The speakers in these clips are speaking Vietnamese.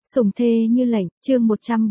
Sủng thê như lệnh, chương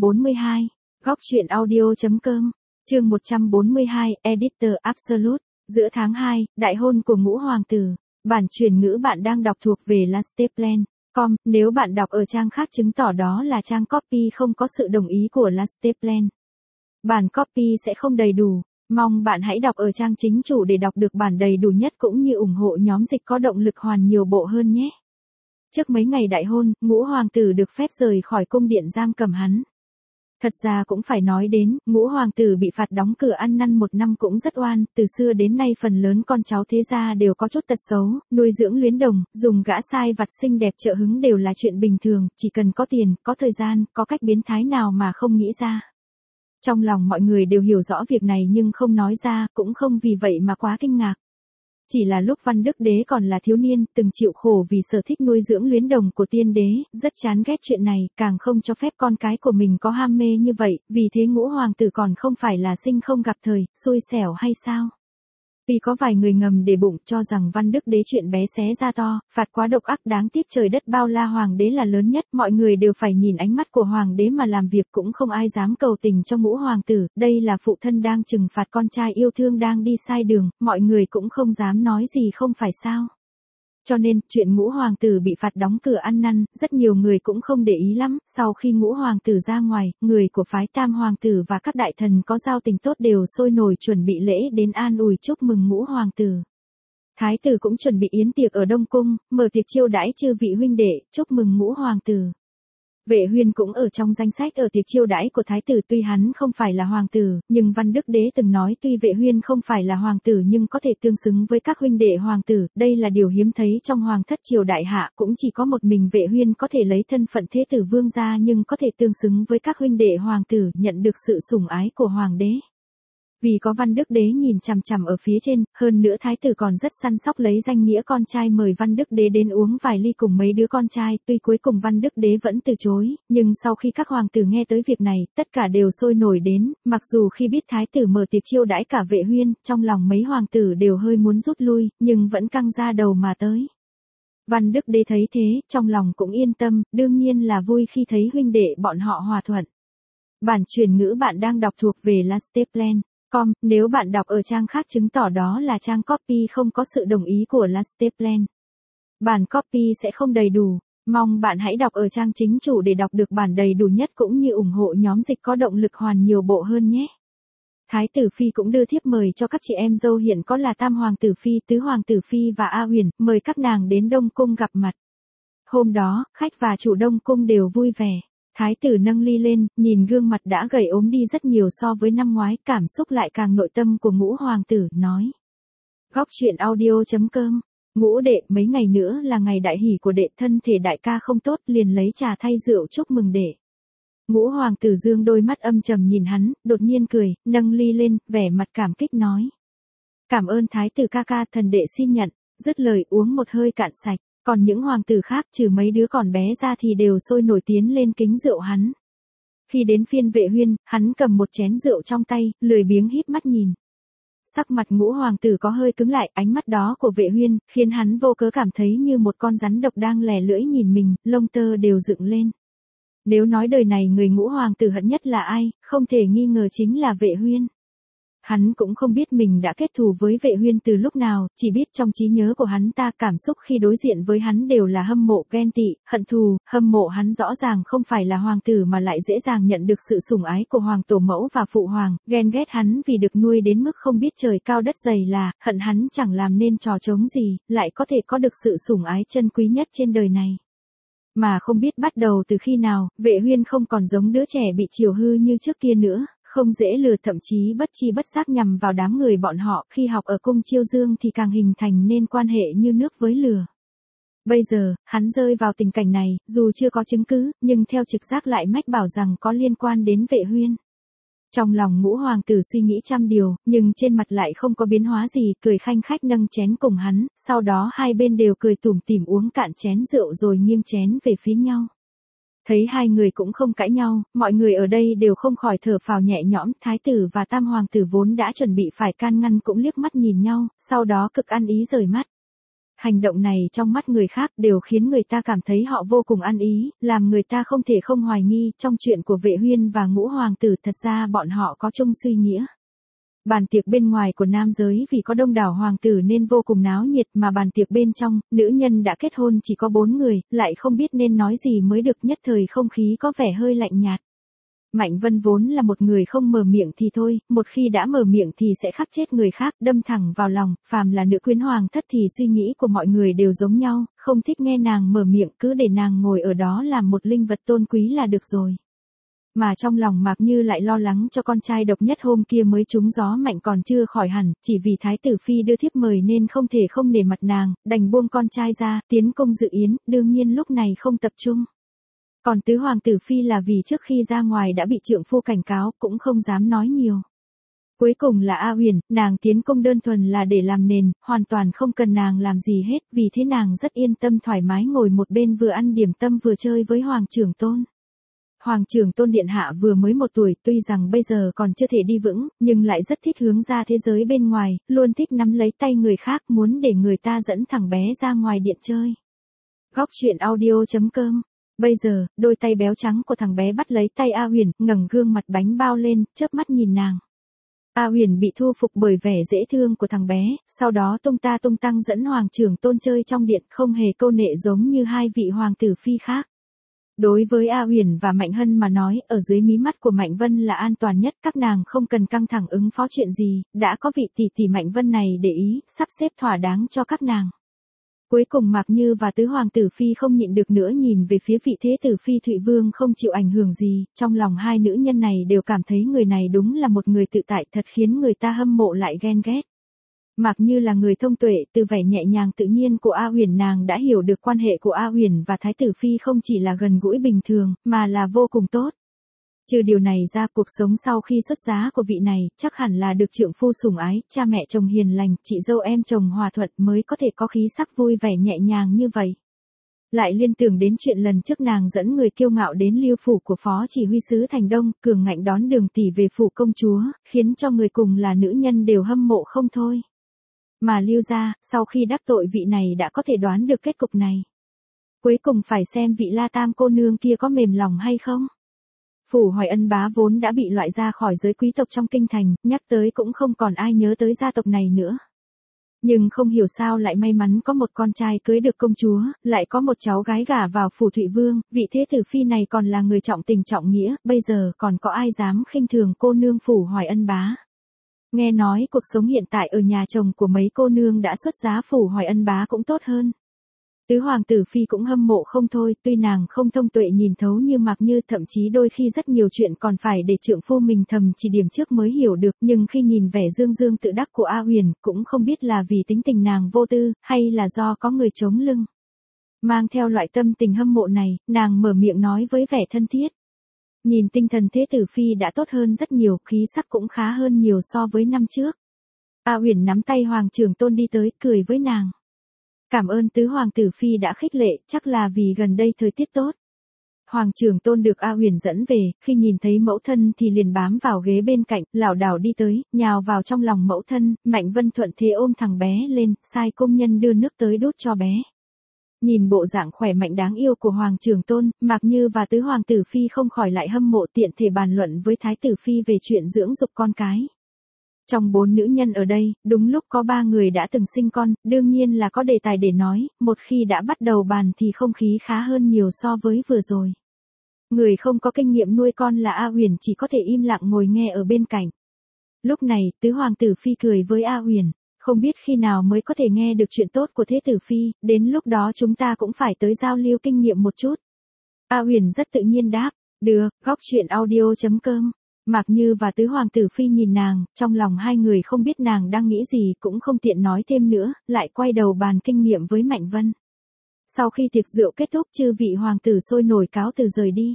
142. Góc truyện audio.com. Chương 142, Editor Absolute. Giữa tháng 2, đại hôn của ngũ hoàng tử. Bản truyền ngữ bạn đang đọc thuộc về lasteplan.com. Nếu bạn đọc ở trang khác chứng tỏ đó là trang copy không có sự đồng ý của Lasteplan. Bản copy sẽ không đầy đủ. Mong bạn hãy đọc ở trang chính chủ để đọc được bản đầy đủ nhất cũng như ủng hộ nhóm dịch có động lực hoàn nhiều bộ hơn nhé. Trước mấy ngày đại hôn, ngũ hoàng tử được phép rời khỏi cung điện giam cầm hắn. Thật ra cũng phải nói đến, ngũ hoàng tử bị phạt đóng cửa ăn năn 1 năm cũng rất oan, từ xưa đến nay phần lớn con cháu thế gia đều có chút tật xấu, nuôi dưỡng luyến đồng, dùng gã sai vặt xinh đẹp trợ hứng đều là chuyện bình thường, chỉ cần có tiền, có thời gian, có cách biến thái nào mà không nghĩ ra. Trong lòng mọi người đều hiểu rõ việc này nhưng không nói ra, cũng không vì vậy mà quá kinh ngạc. Chỉ là lúc Văn Đức Đế còn là thiếu niên, từng chịu khổ vì sở thích nuôi dưỡng luyến đồng của tiên đế, rất chán ghét chuyện này, càng không cho phép con cái của mình có ham mê như vậy, vì thế ngũ hoàng tử còn không phải là sinh không gặp thời, xui xẻo hay sao? Vì có vài người ngầm để bụng cho rằng Văn Đức Đế chuyện bé xé ra to, phạt quá độc ác đáng tiếc trời đất bao la hoàng đế là lớn nhất, mọi người đều phải nhìn ánh mắt của hoàng đế mà làm việc cũng không ai dám cầu tình cho ngũ hoàng tử, đây là phụ thân đang trừng phạt con trai yêu thương đang đi sai đường, mọi người cũng không dám nói gì không phải sao. Cho nên, chuyện ngũ hoàng tử bị phạt đóng cửa ăn năn, rất nhiều người cũng không để ý lắm, sau khi ngũ hoàng tử ra ngoài, người của phái tam hoàng tử và các đại thần có giao tình tốt đều sôi nổi chuẩn bị lễ đến an ủi chúc mừng ngũ hoàng tử. Thái tử cũng chuẩn bị yến tiệc ở Đông Cung, mở tiệc chiêu đãi chư vị huynh đệ, chúc mừng ngũ hoàng tử. Vệ Huyên cũng ở trong danh sách ở tiệc chiêu đãi của thái tử, tuy hắn không phải là hoàng tử, nhưng Văn Đức Đế từng nói tuy Vệ Huyên không phải là hoàng tử nhưng có thể tương xứng với các huynh đệ hoàng tử, đây là điều hiếm thấy trong hoàng thất triều đại hạ, cũng chỉ có một mình Vệ Huyên có thể lấy thân phận thế tử vương gia nhưng có thể tương xứng với các huynh đệ hoàng tử, nhận được sự sủng ái của hoàng đế. Vì có Văn Đức Đế nhìn chằm chằm ở phía trên, hơn nữa thái tử còn rất săn sóc lấy danh nghĩa con trai mời Văn Đức Đế đến uống vài ly cùng mấy đứa con trai, tuy cuối cùng Văn Đức Đế vẫn từ chối, nhưng sau khi các hoàng tử nghe tới việc này, tất cả đều sôi nổi đến, mặc dù khi biết thái tử mở tiệc chiêu đãi cả Vệ Huyên, trong lòng mấy hoàng tử đều hơi muốn rút lui, nhưng vẫn căng ra đầu mà tới. Văn Đức Đế thấy thế, trong lòng cũng yên tâm, đương nhiên là vui khi thấy huynh đệ bọn họ hòa thuận. Bản truyền ngữ bạn đang đọc thuộc về Lasteplan. Nếu bạn đọc ở trang khác chứng tỏ đó là trang copy không có sự đồng ý của Lasteplan. Bản copy sẽ không đầy đủ. Mong bạn hãy đọc ở trang chính chủ để đọc được bản đầy đủ nhất cũng như ủng hộ nhóm dịch có động lực hoàn nhiều bộ hơn nhé. Thái tử Phi cũng đưa thiếp mời cho các chị em dâu hiện có là Tam Hoàng tử Phi, Tứ Hoàng tử Phi và A Huyền, mời các nàng đến Đông Cung gặp mặt. Hôm đó, khách và chủ Đông Cung đều vui vẻ. Thái tử nâng ly lên, nhìn gương mặt đã gầy ốm đi rất nhiều so với năm ngoái, cảm xúc lại càng nội tâm của ngũ hoàng tử, nói. Góc truyện audio.com. Ngũ đệ, mấy ngày nữa là ngày đại hỷ của đệ, thân thể đại ca không tốt, liền lấy trà thay rượu chúc mừng đệ. Ngũ hoàng tử dương đôi mắt âm trầm nhìn hắn, đột nhiên cười, nâng ly lên, vẻ mặt cảm kích nói. Cảm ơn thái tử ca ca, thần đệ xin nhận, dứt lời uống một hơi cạn sạch. Còn những hoàng tử khác trừ mấy đứa còn bé ra thì đều sôi nổi tiến lên kính rượu hắn. Khi đến phiên Vệ Huyên, hắn cầm một chén rượu trong tay, lười biếng híp mắt nhìn. Sắc mặt ngũ hoàng tử có hơi cứng lại, ánh mắt đó của Vệ Huyên, khiến hắn vô cớ cảm thấy như một con rắn độc đang lè lưỡi nhìn mình, lông tơ đều dựng lên. Nếu nói đời này người ngũ hoàng tử hận nhất là ai, không thể nghi ngờ chính là Vệ Huyên. Hắn cũng không biết mình đã kết thù với Vệ Huyên từ lúc nào, chỉ biết trong trí nhớ của hắn ta cảm xúc khi đối diện với hắn đều là hâm mộ, ghen tị, hận thù, hâm mộ hắn rõ ràng không phải là hoàng tử mà lại dễ dàng nhận được sự sủng ái của hoàng tổ mẫu và phụ hoàng, ghen ghét hắn vì được nuôi đến mức không biết trời cao đất dày là, hận hắn chẳng làm nên trò trống gì, lại có thể có được sự sủng ái chân quý nhất trên đời này. Mà không biết bắt đầu từ khi nào, Vệ Huyên không còn giống đứa trẻ bị chiều hư như trước kia nữa. Không dễ lừa, thậm chí bất chi bất giác nhằm vào đám người bọn họ, khi học ở cung Chiêu Dương thì càng hình thành nên quan hệ như nước với lửa. Bây giờ, hắn rơi vào tình cảnh này, dù chưa có chứng cứ, nhưng theo trực giác lại mách bảo rằng có liên quan đến Vệ Huyên. Trong lòng ngũ hoàng tử suy nghĩ trăm điều, nhưng trên mặt lại không có biến hóa gì, cười khanh khách nâng chén cùng hắn, sau đó hai bên đều cười tủm tỉm uống cạn chén rượu rồi nghiêng chén về phía nhau. Thấy hai người cũng không cãi nhau, mọi người ở đây đều không khỏi thở phào nhẹ nhõm, thái tử và tam hoàng tử vốn đã chuẩn bị phải can ngăn cũng liếc mắt nhìn nhau, sau đó cực ăn ý rời mắt. Hành động này trong mắt người khác đều khiến người ta cảm thấy họ vô cùng ăn ý, làm người ta không thể không hoài nghi trong chuyện của Vệ Huyên và Ngũ Hoàng tử thật ra bọn họ có chung suy nghĩa. Bàn tiệc bên ngoài của nam giới vì có đông đảo hoàng tử nên vô cùng náo nhiệt mà bàn tiệc bên trong, nữ nhân đã kết hôn chỉ có 4 người, lại không biết nên nói gì mới được nhất thời không khí có vẻ hơi lạnh nhạt. Mạnh Vân vốn là một người không mở miệng thì thôi, một khi đã mở miệng thì sẽ khắc chết người khác, đâm thẳng vào lòng, phàm là nữ quyến hoàng thất thì suy nghĩ của mọi người đều giống nhau, không thích nghe nàng mở miệng cứ để nàng ngồi ở đó làm một linh vật tôn quý là được rồi. Mà trong lòng Mạc Như lại lo lắng cho con trai độc nhất hôm kia mới trúng gió mạnh còn chưa khỏi hẳn, chỉ vì Thái tử Phi đưa thiếp mời nên không thể không nể mặt nàng, đành buông con trai ra, tiến công dự yến, đương nhiên lúc này không tập trung. Còn tứ hoàng tử Phi là vì trước khi ra ngoài đã bị trượng phu cảnh cáo, cũng không dám nói nhiều. Cuối cùng là A Huyền, nàng tiến công đơn thuần là để làm nền, hoàn toàn không cần nàng làm gì hết, vì thế nàng rất yên tâm thoải mái ngồi một bên vừa ăn điểm tâm vừa chơi với Hoàng trưởng tôn. Hoàng trưởng tôn điện hạ vừa mới 1 tuổi, tuy rằng bây giờ còn chưa thể đi vững, nhưng lại rất thích hướng ra thế giới bên ngoài, luôn thích nắm lấy tay người khác, muốn để người ta dẫn thằng bé ra ngoài điện chơi. Góc truyện audio.com. Bây giờ, đôi tay béo trắng của thằng bé bắt lấy tay A Huyền, ngẩng gương mặt bánh bao lên, chớp mắt nhìn nàng. A Huyền bị thu phục bởi vẻ dễ thương của thằng bé, sau đó tung ta tung tăng dẫn Hoàng trưởng tôn chơi trong điện, không hề câu nệ giống như 2 vị hoàng tử phi khác. Đối với A Huyền và Mạnh Hân mà nói, ở dưới mí mắt của Mạnh Vân là an toàn nhất, các nàng không cần căng thẳng ứng phó chuyện gì, đã có vị tỷ tỷ Mạnh Vân này để ý, sắp xếp thỏa đáng cho các nàng. Cuối cùng Mạc Như và tứ hoàng tử Phi không nhịn được nữa nhìn về phía vị thế tử Phi Thụy Vương không chịu ảnh hưởng gì, trong lòng hai nữ nhân này đều cảm thấy người này đúng là một người tự tại thật khiến người ta hâm mộ lại ghen ghét. Mạc Như là người thông tuệ, từ vẻ nhẹ nhàng tự nhiên của A Huyền nàng đã hiểu được quan hệ của A Huyền và Thái tử Phi không chỉ là gần gũi bình thường, mà là vô cùng tốt. Trừ điều này ra, cuộc sống sau khi xuất giá của vị này, chắc hẳn là được trượng phu sủng ái, cha mẹ chồng hiền lành, chị dâu em chồng hòa thuận mới có thể có khí sắc vui vẻ nhẹ nhàng như vậy. Lại liên tưởng đến chuyện lần trước nàng dẫn người kiêu ngạo đến Lưu phủ của phó chỉ huy sứ Thành Đông, cường ngạnh đón Đường tỷ về phủ công chúa, khiến cho người cùng là nữ nhân đều hâm mộ không thôi. Mà Lưu gia, sau khi đắc tội vị này đã có thể đoán được kết cục này. Cuối cùng phải xem vị La Tam cô nương kia có mềm lòng hay không. Phủ Hoài Ân Bá vốn đã bị loại ra khỏi giới quý tộc trong kinh thành, nhắc tới cũng không còn ai nhớ tới gia tộc này nữa. Nhưng không hiểu sao lại may mắn có một con trai cưới được công chúa, lại có một cháu gái gả vào phủ Thụy Vương, vị thế tử phi này còn là người trọng tình trọng nghĩa, bây giờ còn có ai dám khinh thường cô nương phủ Hoài Ân Bá. Nghe nói cuộc sống hiện tại ở nhà chồng của mấy cô nương đã xuất giá phủ Hoài Ân Bá cũng tốt hơn. Tứ hoàng tử Phi cũng hâm mộ không thôi, tuy nàng không thông tuệ nhìn thấu như Mạc Như, thậm chí đôi khi rất nhiều chuyện còn phải để trượng phu mình thầm chỉ điểm trước mới hiểu được, nhưng khi nhìn vẻ dương dương tự đắc của A Huyền, cũng không biết là vì tính tình nàng vô tư, hay là do có người chống lưng. Mang theo loại tâm tình hâm mộ này, nàng mở miệng nói với vẻ thân thiết. Nhìn tinh thần thế tử Phi đã tốt hơn rất nhiều, khí sắc cũng khá hơn nhiều so với năm trước. A Huyền nắm tay Hoàng trưởng tôn đi tới, cười với nàng. Cảm ơn tứ hoàng tử Phi đã khích lệ, chắc là vì gần đây thời tiết tốt. Hoàng trưởng tôn được A Huyền dẫn về, khi nhìn thấy mẫu thân thì liền bám vào ghế bên cạnh, lảo đảo đi tới, nhào vào trong lòng mẫu thân, Mạnh Vân thuận thế ôm thằng bé lên, sai công nhân đưa nước tới đút cho bé. Nhìn bộ dạng khỏe mạnh đáng yêu của Hoàng trưởng tôn, Mạc Như và tứ hoàng tử Phi không khỏi lại hâm mộ, tiện thể bàn luận với Thái tử Phi về chuyện dưỡng dục con cái. Trong 4 nữ nhân ở đây, đúng lúc có 3 người đã từng sinh con, đương nhiên là có đề tài để nói, một khi đã bắt đầu bàn thì không khí khá hơn nhiều so với vừa rồi. Người không có kinh nghiệm nuôi con là A Huyền chỉ có thể im lặng ngồi nghe ở bên cạnh. Lúc này, tứ hoàng tử Phi cười với A Huyền, không biết khi nào mới có thể nghe được chuyện tốt của thế tử Phi, đến lúc đó chúng ta cũng phải tới giao lưu kinh nghiệm một chút. A Huyền rất tự nhiên đáp, được, góc truyện audio.com. Mạc Như và tứ hoàng tử Phi nhìn nàng, trong lòng hai người không biết nàng đang nghĩ gì, cũng không tiện nói thêm nữa, lại quay đầu bàn kinh nghiệm với Mạnh Vân. Sau khi tiệc rượu kết thúc, chư vị hoàng tử sôi nổi cáo từ rời đi.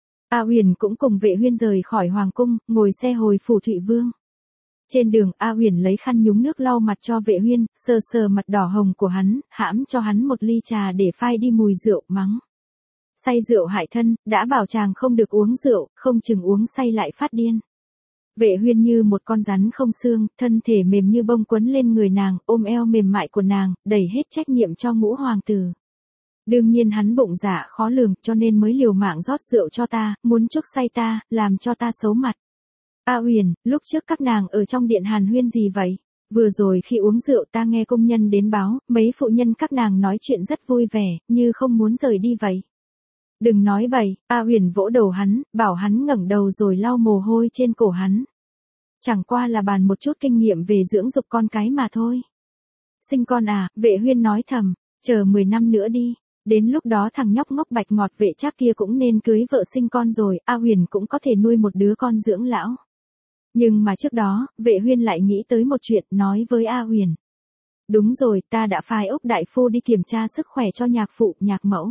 A Huyền cũng cùng Vệ Huyên rời khỏi hoàng cung, ngồi xe hồi phủ Thụy Vương. Trên đường, A Huyền lấy khăn nhúng nước lau mặt cho Vệ Huyên, sờ sờ mặt đỏ hồng của hắn, hãm cho hắn một ly trà để phai đi mùi rượu, mắng. Say rượu hại thân, đã bảo chàng không được uống rượu, không chừng uống say lại phát điên. Vệ Huyên như một con rắn không xương, thân thể mềm như bông quấn lên người nàng, ôm eo mềm mại của nàng, đẩy hết trách nhiệm cho Ngũ hoàng tử. Đương nhiên hắn bụng dạ khó lường, cho nên mới liều mạng rót rượu cho ta, muốn chuốc say ta, làm cho ta xấu mặt. A Huyền, lúc trước các nàng ở trong điện hàn huyên gì vậy? Vừa rồi khi uống rượu ta nghe công nhân đến báo, mấy phụ nhân các nàng nói chuyện rất vui vẻ, như không muốn rời đi vậy. Đừng nói bậy, A Huyền vỗ đầu hắn, bảo hắn ngẩng đầu rồi lau mồ hôi trên cổ hắn. Chẳng qua là bàn một chút kinh nghiệm về dưỡng dục con cái mà thôi. Sinh con à, Vệ Huyên nói thầm, chờ 10 năm nữa đi. Đến lúc đó thằng nhóc ngốc bạch ngọt Vệ Trác kia cũng nên cưới vợ sinh con rồi, A Huyền cũng có thể nuôi một đứa con dưỡng lão. Nhưng mà trước đó, Vệ Huyên lại nghĩ tới một chuyện, nói với A Huyền. Đúng rồi, ta đã phái Úc đại phu đi kiểm tra sức khỏe cho nhạc phụ, nhạc mẫu.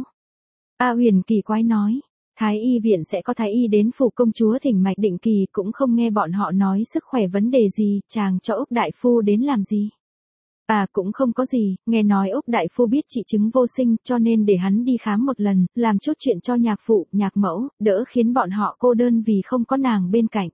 A Huyền kỳ quái nói, Thái y viện sẽ có thái y đến phủ công chúa thỉnh mạch định kỳ, cũng không nghe bọn họ nói sức khỏe vấn đề gì, chàng cho Úc đại phu đến làm gì. À cũng không có gì, nghe nói Úc đại phu biết chị chứng vô sinh, cho nên để hắn đi khám một lần, làm chút chuyện cho nhạc phụ, nhạc mẫu, đỡ khiến bọn họ cô đơn vì không có nàng bên cạnh.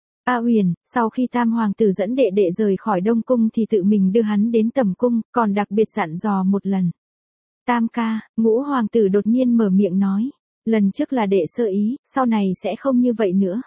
A Huyền, sau khi Tam hoàng tử dẫn đệ đệ rời khỏi Đông cung thì tự mình đưa hắn đến Tầm cung, còn đặc biệt dặn dò một lần. Tam ca, Ngũ hoàng tử đột nhiên mở miệng nói, lần trước là đệ sơ ý, sau này sẽ không như vậy nữa.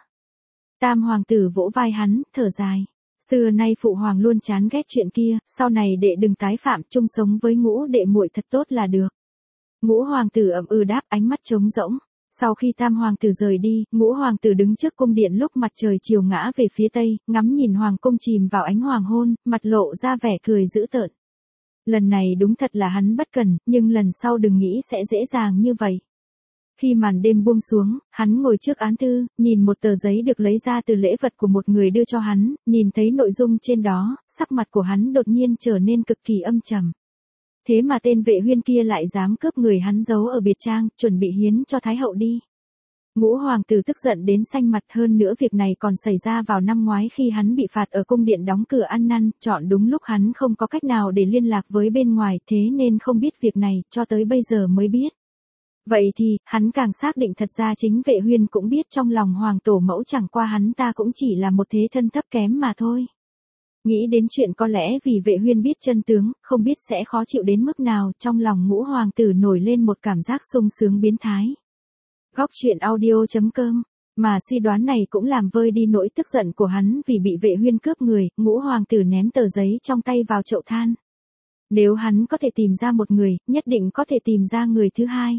Tam hoàng tử vỗ vai hắn, thở dài. Xưa nay phụ hoàng luôn chán ghét chuyện kia, sau này đệ đừng tái phạm, chung sống với Ngũ đệ muội thật tốt là được. Ngũ hoàng tử ậm ừ đáp, ánh mắt trống rỗng. Sau khi Tam hoàng tử rời đi, Ngũ hoàng tử đứng trước cung điện lúc mặt trời chiều ngã về phía tây, ngắm nhìn hoàng cung chìm vào ánh hoàng hôn, mặt lộ ra vẻ cười dữ tợn. Lần này đúng thật là hắn bất cần, nhưng lần sau đừng nghĩ sẽ dễ dàng như vậy. Khi màn đêm buông xuống, hắn ngồi trước án thư, nhìn một tờ giấy được lấy ra từ lễ vật của một người đưa cho hắn, nhìn thấy nội dung trên đó, sắc mặt của hắn đột nhiên trở nên cực kỳ âm trầm. Thế mà tên Vệ Huyên kia lại dám cướp người hắn giấu ở biệt trang, chuẩn bị hiến cho Thái hậu đi. Ngũ hoàng tử tức giận đến xanh mặt, hơn nữa việc này còn xảy ra vào năm ngoái khi hắn bị phạt ở cung điện đóng cửa ăn năn, chọn đúng lúc hắn không có cách nào để liên lạc với bên ngoài, thế nên không biết việc này, cho tới bây giờ mới biết. Vậy thì, hắn càng xác định thật ra chính Vệ Huyên cũng biết trong lòng hoàng tổ mẫu chẳng qua hắn ta cũng chỉ là một thế thân thấp kém mà thôi. Nghĩ đến chuyện có lẽ vì Vệ Huyên biết chân tướng, không biết sẽ khó chịu đến mức nào, trong lòng Ngũ hoàng tử nổi lên một cảm giác sung sướng biến thái. Góc truyện audio.com, mà suy đoán này cũng làm vơi đi nỗi tức giận của hắn vì bị Vệ Huyên cướp người, Ngũ hoàng tử ném tờ giấy trong tay vào chậu than. Nếu hắn có thể tìm ra một người, nhất định có thể tìm ra người thứ hai.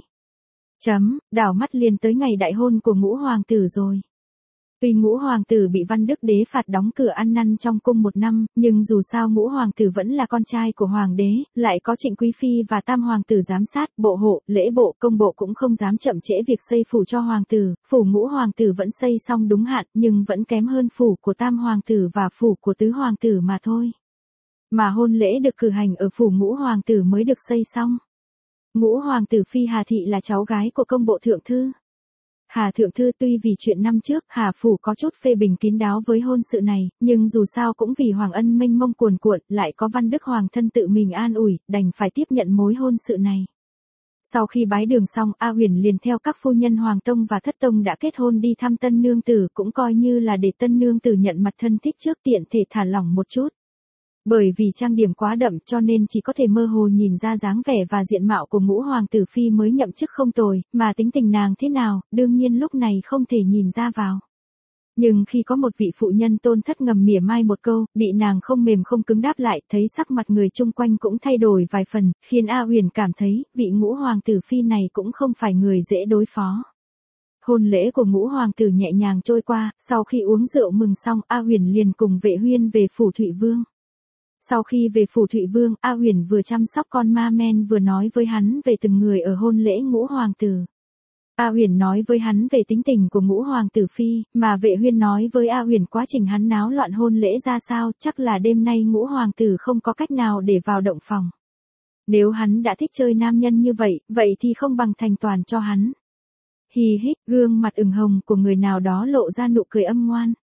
Đảo mắt liền tới ngày đại hôn của Ngũ hoàng tử rồi. Tuy Ngũ hoàng tử bị Văn Đức đế phạt đóng cửa ăn năn trong cung 1 năm, nhưng dù sao Ngũ hoàng tử vẫn là con trai của hoàng đế, lại có Trịnh quý phi và Tam hoàng tử giám sát, bộ hộ, lễ bộ, công bộ cũng không dám chậm trễ việc xây phủ cho hoàng tử, phủ Ngũ hoàng tử vẫn xây xong đúng hạn, nhưng vẫn kém hơn phủ của Tam hoàng tử và phủ của Tứ hoàng tử mà thôi. Mà hôn lễ được cử hành ở phủ Ngũ hoàng tử mới được xây xong. Ngũ hoàng tử phi Hà thị là cháu gái của công bộ thượng thư. Hà thượng thư tuy vì chuyện năm trước Hà phủ có chút phê bình kín đáo với hôn sự này, nhưng dù sao cũng vì hoàng ân mênh mông cuồn cuộn, lại có Văn Đức hoàng thân tự mình an ủi, đành phải tiếp nhận mối hôn sự này. Sau khi bái đường xong, A Huyền liền theo các phu nhân hoàng tông và thất tông đã kết hôn đi thăm tân nương tử, cũng coi như là để tân nương tử nhận mặt thân thích trước, tiện thể thả lỏng một chút. Bởi vì trang điểm quá đậm cho nên chỉ có thể mơ hồ nhìn ra dáng vẻ và diện mạo của Ngũ hoàng tử phi mới nhậm chức không tồi, mà tính tình nàng thế nào, đương nhiên lúc này không thể nhìn ra vào. Nhưng khi có một vị phụ nhân tôn thất ngầm mỉa mai một câu, bị nàng không mềm không cứng đáp lại, thấy sắc mặt người chung quanh cũng thay đổi vài phần, khiến A Huyền cảm thấy, vị Ngũ hoàng tử phi này cũng không phải người dễ đối phó. Hôn lễ của Ngũ hoàng tử nhẹ nhàng trôi qua, sau khi uống rượu mừng xong, A Huyền liền cùng Vệ Huyên về phủ Thụy Vương. Sau khi về phủ Thụy Vương, A Huyền vừa chăm sóc con ma men vừa nói với hắn về từng người ở hôn lễ Ngũ hoàng tử. A Huyền nói với hắn về tính tình của Ngũ hoàng tử phi, mà Vệ Huyên nói với A Huyền quá trình hắn náo loạn hôn lễ ra sao, chắc là đêm nay Ngũ hoàng tử không có cách nào để vào động phòng. Nếu hắn đã thích chơi nam nhân như vậy, vậy thì không bằng thành toàn cho hắn. Hì hích, gương mặt ửng hồng của người nào đó lộ ra nụ cười âm ngoan.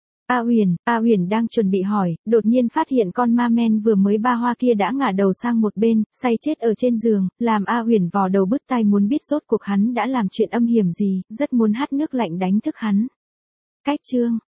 A Huyền đang chuẩn bị hỏi, đột nhiên phát hiện con ma men vừa mới ba hoa kia đã ngả đầu sang một bên, say chết ở trên giường, làm A Huyền vò đầu bứt tai muốn biết rốt cuộc hắn đã làm chuyện âm hiểm gì, rất muốn hắt nước lạnh đánh thức hắn. Cách chương